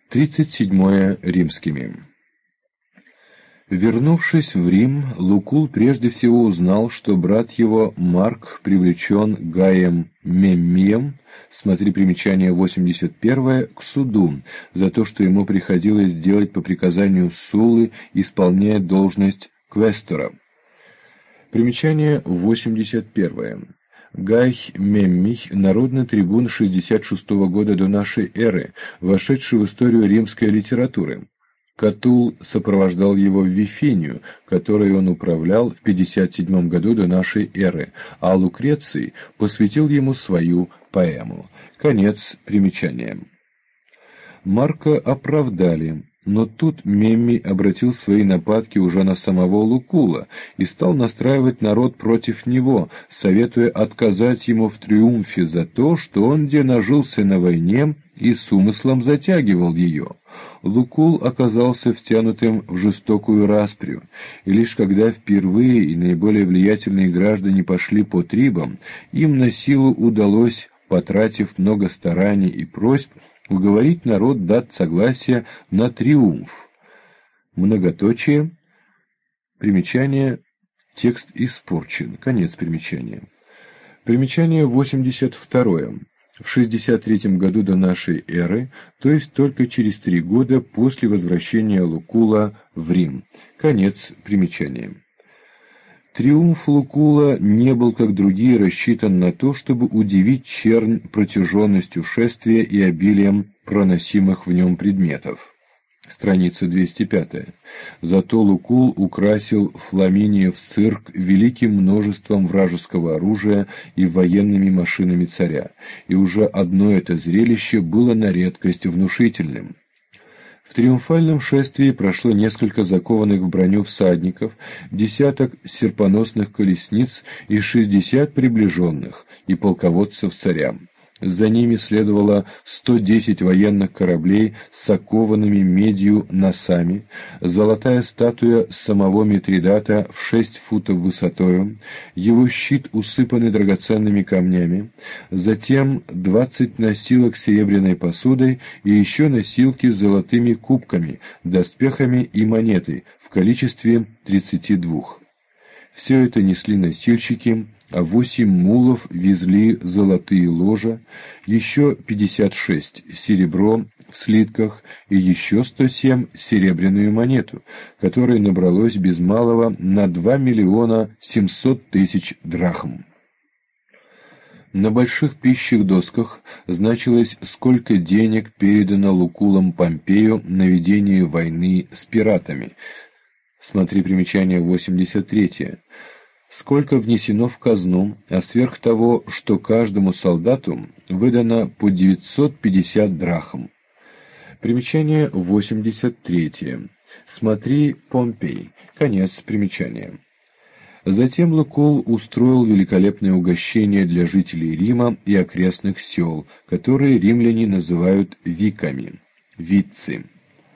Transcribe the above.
37 римскими. Вернувшись в Рим, Лукул прежде всего узнал, что брат его Марк привлечен Гаем Меммием, смотри примечание 81, к суду за то, что ему приходилось делать по приказанию Суллы, исполняя должность квестора. Примечание 81. Гай Меммий – народный трибун 66 года до нашей эры, вошедший в историю римской литературы. Катул сопровождал его в Вифинию, которой он управлял в 57 году до нашей эры, а Лукреций посвятил ему свою поэму. Конец примечания. Марка оправдали, но тут Меммий обратил свои нападки уже на самого Лукула и стал настраивать народ против него, советуя отказать ему в триумфе за то, что он где нажился на войне и с умыслом затягивал ее. Лукул оказался втянутым в жестокую расприю, и лишь когда впервые и наиболее влиятельные граждане пошли по трибам, им на силу удалось, потратив много стараний и просьб, уговорить народ дать согласие на триумф. Многоточие. Примечание. Текст испорчен. Конец примечания. Примечание 82. В 63 году до нашей эры, то есть только через 3 года после возвращения Лукула в Рим. Конец примечания. Триумф Лукула не был, как другие, рассчитан на то, чтобы удивить чернь протяженностью шествия и обилием проносимых в нем предметов. Страница 205. Зато Лукул украсил Фламиниев цирк великим множеством вражеского оружия и военными машинами царя, и уже одно это зрелище было на редкость внушительным. В триумфальном шествии прошло несколько закованных в броню всадников, десяток серпоносных колесниц и 60 приближенных и полководцев царям. За ними следовало 110 военных кораблей с окованными медью носами, золотая статуя самого Митридата в 6 футов высотою, его щит усыпанный драгоценными камнями, затем 20 носилок с серебряной посудой и еще носилки с золотыми кубками, доспехами и монетой в количестве 32. Все это несли носильщики, а 8 мулов везли золотые ложа, еще 56 серебро в слитках и еще 107 серебряную монету, которой набралось без малого на 2 миллиона 700 тысяч драхм. На больших пищих досках значилось, сколько денег передано Лукулом Помпею на ведение войны с пиратами. Смотри примечание 83. Сколько внесено в казну, а сверх того, что каждому солдату выдано по 950 драхм. Примечание 83. Смотри Помпей. Конец примечания. Затем Лукул устроил великолепное угощение для жителей Рима и окрестных сел, которые римляне называют виками, витцы.